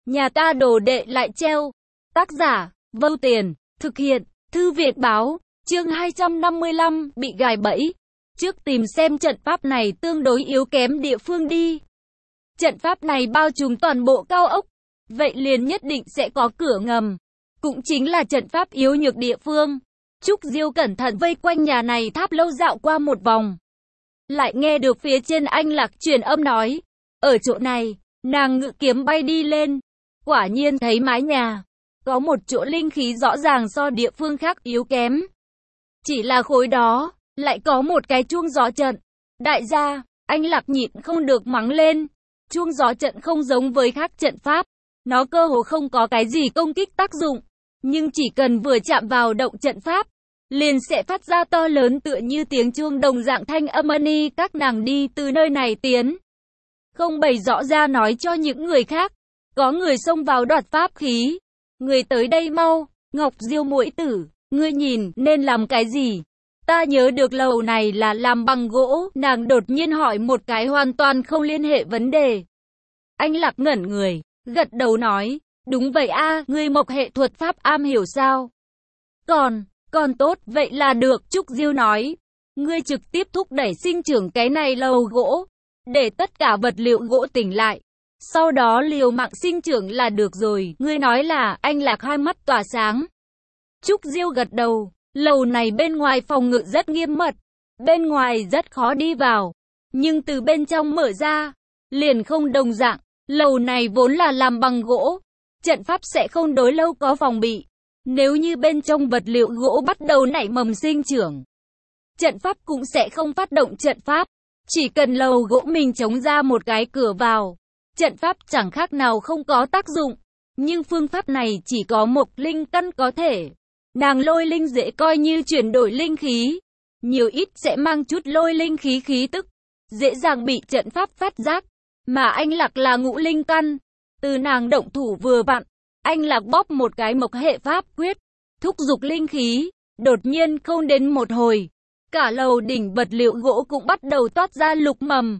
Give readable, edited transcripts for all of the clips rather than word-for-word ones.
Nhà ta đồ đệ lại treo. Tác giả, Vâu Tiền, thực hiện, Thư viện báo, chương 255, bị gài bẫy. Trước tìm xem trận pháp này tương đối yếu kém địa phương đi. Trận pháp này bao trùm toàn bộ cao ốc, vậy liền nhất định sẽ có cửa ngầm. Cũng chính là trận pháp yếu nhược địa phương. Trúc Diêu cẩn thận vây quanh nhà này tháp lâu dạo qua một vòng. Lại nghe được phía trên Anh Lạc truyền âm nói, ở chỗ này, nàng ngự kiếm bay đi lên. Quả nhiên thấy mái nhà, có một chỗ linh khí rõ ràng so địa phương khác yếu kém. Chỉ là khối đó, lại có một cái chuông gió trận. Đại gia, Anh Lạc nhịn không được mắng lên. Chuông gió trận không giống với khác trận pháp. Nó cơ hồ không có cái gì công kích tác dụng. Nhưng chỉ cần vừa chạm vào động trận pháp, liền sẽ phát ra to lớn tựa như tiếng chuông đồng dạng thanh âm ni các nàng đi từ nơi này tiến. Không bày rõ ra nói cho những người khác. Có người xông vào đoạt pháp khí. Người tới đây mau, Ngọc Diêu muội tử, ngươi nhìn nên làm cái gì? Ta nhớ được lầu này là làm bằng gỗ. Nàng đột nhiên hỏi một cái hoàn toàn không liên hệ vấn đề. Anh Lạc ngẩn người, gật đầu nói, đúng vậy a, ngươi mộc hệ thuật pháp am hiểu sao? Còn tốt, vậy là được. Trúc Diêu nói, ngươi trực tiếp thúc đẩy sinh trưởng cái này lầu gỗ, để tất cả vật liệu gỗ tỉnh lại. Sau đó liều mạng sinh trưởng là được rồi. Ngươi nói là. Anh Lạc hai mắt tỏa sáng. Trúc Diêu gật đầu. Lầu này bên ngoài phòng ngự rất nghiêm mật. Bên ngoài rất khó đi vào. Nhưng từ bên trong mở ra, liền không đồng dạng. Lầu này vốn là làm bằng gỗ. Trận pháp sẽ không đối lâu có phòng bị. Nếu như bên trong vật liệu gỗ bắt đầu nảy mầm sinh trưởng, trận pháp cũng sẽ không phát động trận pháp. Chỉ cần lầu gỗ mình chống ra một cái cửa vào, trận pháp chẳng khác nào không có tác dụng. Nhưng phương pháp này chỉ có một linh căn có thể. Nàng lôi linh dễ coi như chuyển đổi linh khí. Nhiều ít sẽ mang chút lôi linh khí khí tức. Dễ dàng bị trận pháp phát giác. Mà Anh Lạc là ngũ linh căn. Từ nàng động thủ vừa vặn, Anh Lạc bóp một cái mộc hệ pháp quyết. Thúc giục linh khí. Đột nhiên không đến một hồi, cả lầu đỉnh vật liệu gỗ cũng bắt đầu toát ra lục mầm.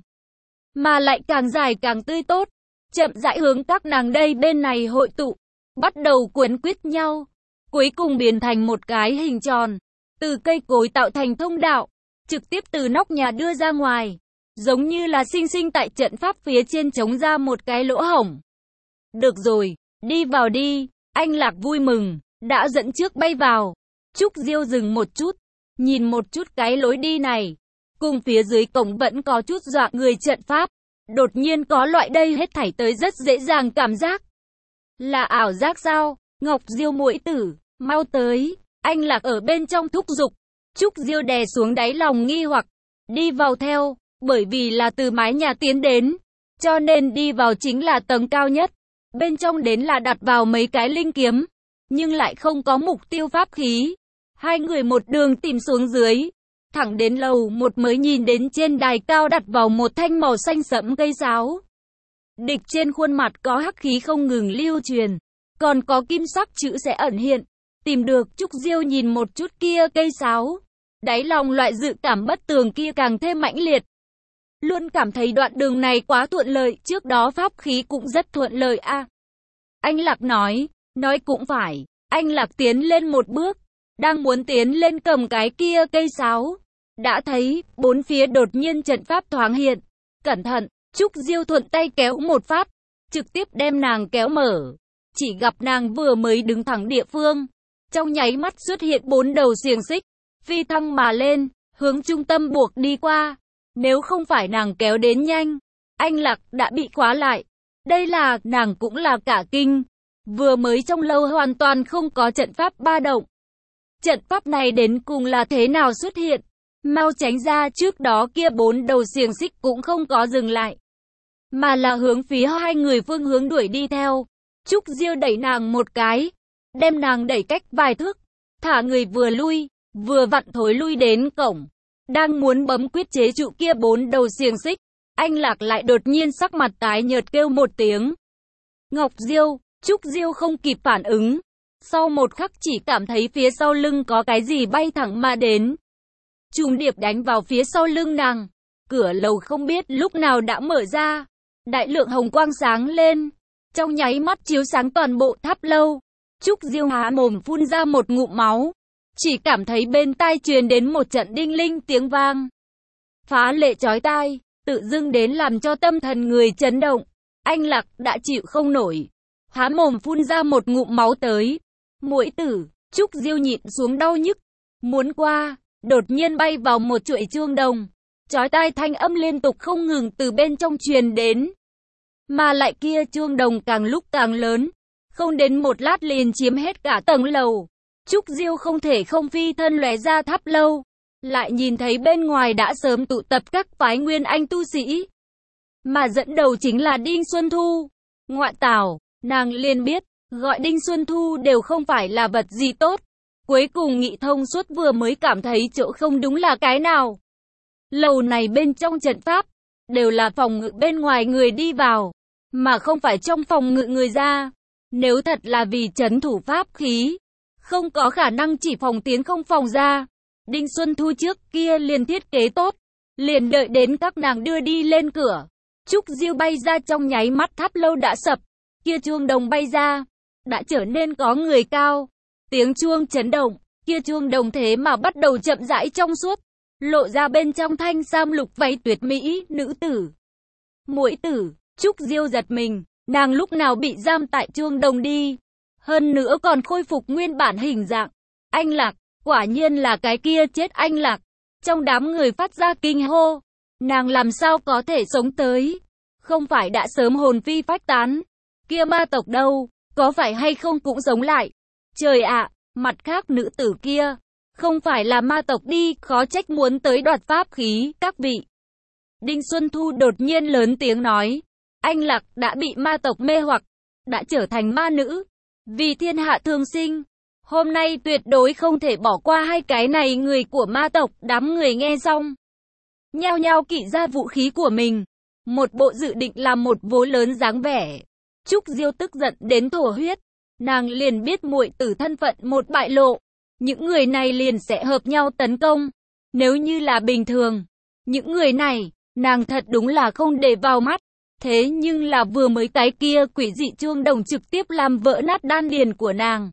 Mà lại càng dài càng tươi tốt. Chậm rãi hướng các nàng đây bên này hội tụ. Bắt đầu quấn quýt nhau. Cuối cùng biến thành một cái hình tròn. Từ cây cối tạo thành thông đạo. Trực tiếp từ nóc nhà đưa ra ngoài. Giống như là sinh sinh tại trận pháp phía trên chống ra một cái lỗ hổng. Được rồi, đi vào đi. Anh Lạc vui mừng, đã dẫn trước bay vào. Trúc Diêu dừng một chút. Nhìn một chút cái lối đi này. Cùng phía dưới cổng vẫn có chút dọa người trận pháp. Đột nhiên có loại đây hết thảy tới rất dễ dàng cảm giác. Là ảo giác sao? Ngọc Diêu muội tử, mau tới. Anh Lạc ở bên trong thúc giục. Trúc Diêu đè xuống đáy lòng nghi hoặc. Đi vào theo, bởi vì là từ mái nhà tiến đến. Cho nên đi vào chính là tầng cao nhất. Bên trong đến là đặt vào mấy cái linh kiếm. Nhưng lại không có mục tiêu pháp khí. Hai người một đường tìm xuống dưới. Thẳng đến lầu một mới nhìn đến trên đài cao đặt vào một thanh màu xanh sẫm cây sáo. Địch trên khuôn mặt có hắc khí không ngừng lưu truyền. Còn có kim sắc chữ sẽ ẩn hiện. Tìm được. Trúc Diêu nhìn một chút kia cây sáo. Đáy lòng loại dự cảm bất tường kia càng thêm mãnh liệt. Luôn cảm thấy đoạn đường này quá thuận lợi. Trước đó pháp khí cũng rất thuận lợi a. Anh Lạc nói cũng phải. Anh Lạc tiến lên một bước. Đang muốn tiến lên cầm cái kia cây sáo. Đã thấy, bốn phía đột nhiên trận pháp thoáng hiện. Cẩn thận, Trúc Diêu thuận tay kéo một phát. Trực tiếp đem nàng kéo mở. Chỉ gặp nàng vừa mới đứng thẳng địa phương. Trong nháy mắt xuất hiện 4 đầu xiềng xích. Phi thăng mà lên, hướng trung tâm buộc đi qua. Nếu không phải nàng kéo đến nhanh, Anh Lạc đã bị khóa lại. Đây là, nàng cũng là cả kinh. Vừa mới trong lâu hoàn toàn không có trận pháp ba động. Trận pháp này đến cùng là thế nào xuất hiện? Mau tránh ra. Trước đó kia 4 đầu xiềng xích cũng không có dừng lại, mà là hướng phía hai người phương hướng đuổi đi theo. Trúc Diêu đẩy nàng một cái, đem nàng đẩy cách vài thước, thả người vừa lui, vừa vặn thối lui đến cổng. Đang muốn bấm quyết chế trụ kia 4 đầu xiềng xích, Anh Lạc lại đột nhiên sắc mặt tái nhợt kêu một tiếng. Ngọc Diêu. Trúc Diêu không kịp phản ứng. Sau một khắc chỉ cảm thấy phía sau lưng có cái gì bay thẳng mà đến. Trùng điệp đánh vào phía sau lưng nàng. Cửa lầu không biết lúc nào đã mở ra. Đại lượng hồng quang sáng lên. trong nháy mắt chiếu sáng toàn bộ tháp lâu. Trúc Diêu há mồm phun ra một ngụm máu, chỉ cảm thấy bên tai truyền đến một trận đinh linh tiếng vang phá lệ chói tai, tự dưng đến làm cho tâm thần người chấn động. Anh Lạc đã chịu không nổi, há mồm phun ra một ngụm máu tới. Muội tử, Trúc Diêu nhịn xuống đau nhức, muốn qua, đột nhiên bay vào một chuỗi chuông đồng, chói tai thanh âm liên tục không ngừng từ bên trong truyền đến. Mà lại kia chuông đồng càng lúc càng lớn, không đến một lát liền chiếm hết cả tầng lầu. Trúc Diêu không thể không phi thân lóe ra tháp lâu, lại nhìn thấy bên ngoài đã sớm tụ tập các phái nguyên anh tu sĩ, mà dẫn đầu chính là Đinh Xuân Thu. Ngoại tảo, nàng liền biết, gọi Đinh Xuân Thu đều không phải là vật gì tốt. Cuối cùng nghĩ thông suốt vừa mới cảm thấy chỗ không đúng là cái nào. Lầu này bên trong trận pháp, đều là phòng ngự bên ngoài người đi vào, mà không phải trong phòng ngự người ra. Nếu thật là vì trấn thủ pháp khí, không có khả năng chỉ phòng tiến không phòng ra. Đinh Xuân Thu trước kia liền thiết kế tốt, liền đợi đến các nàng đưa đi lên cửa. Trúc Diêu bay ra trong nháy mắt tháp lâu đã sập, kia chuông đồng bay ra, đã trở nên có người cao. Tiếng chuông chấn động, kia chuông đồng thế mà bắt đầu chậm rãi trong suốt, lộ ra bên trong thanh sam lục váy tuyệt mỹ nữ tử. Muội tử, Trúc Diêu giật mình, nàng lúc nào bị giam tại chuông đồng đi, hơn nữa còn khôi phục nguyên bản hình dạng. Anh Lạc, quả nhiên là cái kia chết anh Lạc. Trong đám người phát ra kinh hô, nàng làm sao có thể sống tới, không phải đã sớm hồn phi phách tán. Kia ma tộc đâu, có phải hay không cũng sống lại. Trời ạ, mặt khác nữ tử kia, không phải là ma tộc đi, khó trách muốn tới đoạt pháp khí, các vị. Đinh Xuân Thu đột nhiên lớn tiếng nói, anh Lạc đã bị ma tộc mê hoặc, đã trở thành ma nữ, vì thiên hạ thương sinh. Hôm nay tuyệt đối không thể bỏ qua hai cái này người của ma tộc. Đám người nghe xong, nhao nhao kỵ ra vũ khí của mình, một bộ dự định làm một vố lớn dáng vẻ. Trúc Diêu tức giận đến thổ huyết, nàng liền biết muội tử thân phận một bại lộ, những người này liền sẽ hợp nhau tấn công. Nếu như là bình thường, những người này, nàng thật đúng là không để vào mắt. Thế nhưng là vừa mới cái kia quỷ dị chuông đồng trực tiếp làm vỡ nát đan điền của nàng.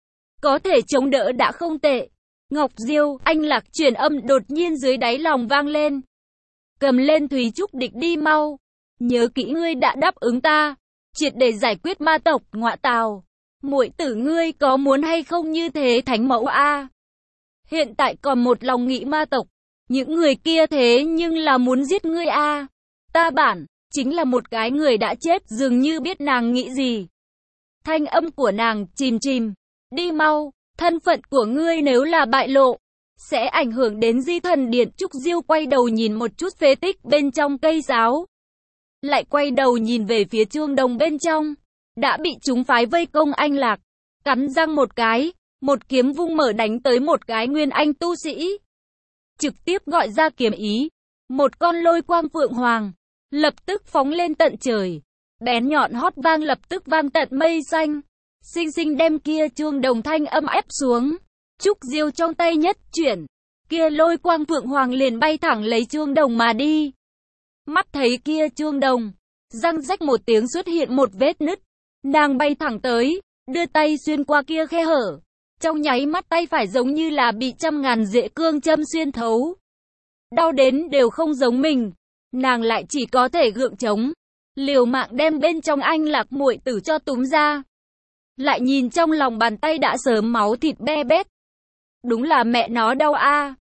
Có thể chống đỡ đã không tệ. Ngọc Diêu, anh Lạc truyền âm đột nhiên dưới đáy lòng vang lên. Cầm lên Thúy Trúc địch đi mau. Nhớ kỹ ngươi đã đáp ứng ta, triệt để giải quyết ma tộc. Ngọa tào, muội tử ngươi có muốn hay không như thế thánh mẫu a? Hiện tại còn một lòng nghĩ ma tộc, những người kia thế nhưng là muốn giết ngươi a. Ta bản chính là một cái người đã chết, dường như biết nàng nghĩ gì. Thanh âm của nàng chìm chìm. Đi mau, thân phận của ngươi nếu là bại lộ, sẽ ảnh hưởng đến Di Thần Điện. Trúc Diêu quay đầu nhìn một chút phế tích bên trong cây giáo, lại quay đầu nhìn về phía chuông đồng bên trong, đã bị chúng phái vây công. Anh Lạc cắn răng một cái, một kiếm vung mở đánh tới một cái nguyên anh tu sĩ, trực tiếp gọi ra kiếm ý, một con lôi quang phượng hoàng lập tức phóng lên tận trời, bén nhọn hót vang lập tức vang tận mây xanh, xinh xinh đem kia chuông đồng thanh âm ép xuống. Trúc Diêu trong tay nhất chuyển, kia lôi quang phượng hoàng liền bay thẳng lấy chuông đồng mà đi. Mắt thấy kia chuông đồng, răng rách một tiếng xuất hiện một vết nứt, nàng bay thẳng tới, đưa tay xuyên qua kia khe hở, trong nháy mắt tay phải giống như là bị trăm ngàn rễ cương châm xuyên thấu, đau đến đều không giống mình. Nàng lại chỉ có thể gượng chống, liều mạng đem bên trong anh Lạc muội tử cho túm ra. Lại nhìn trong lòng bàn tay đã sớm máu thịt be bét. Đúng là mẹ nó đau a.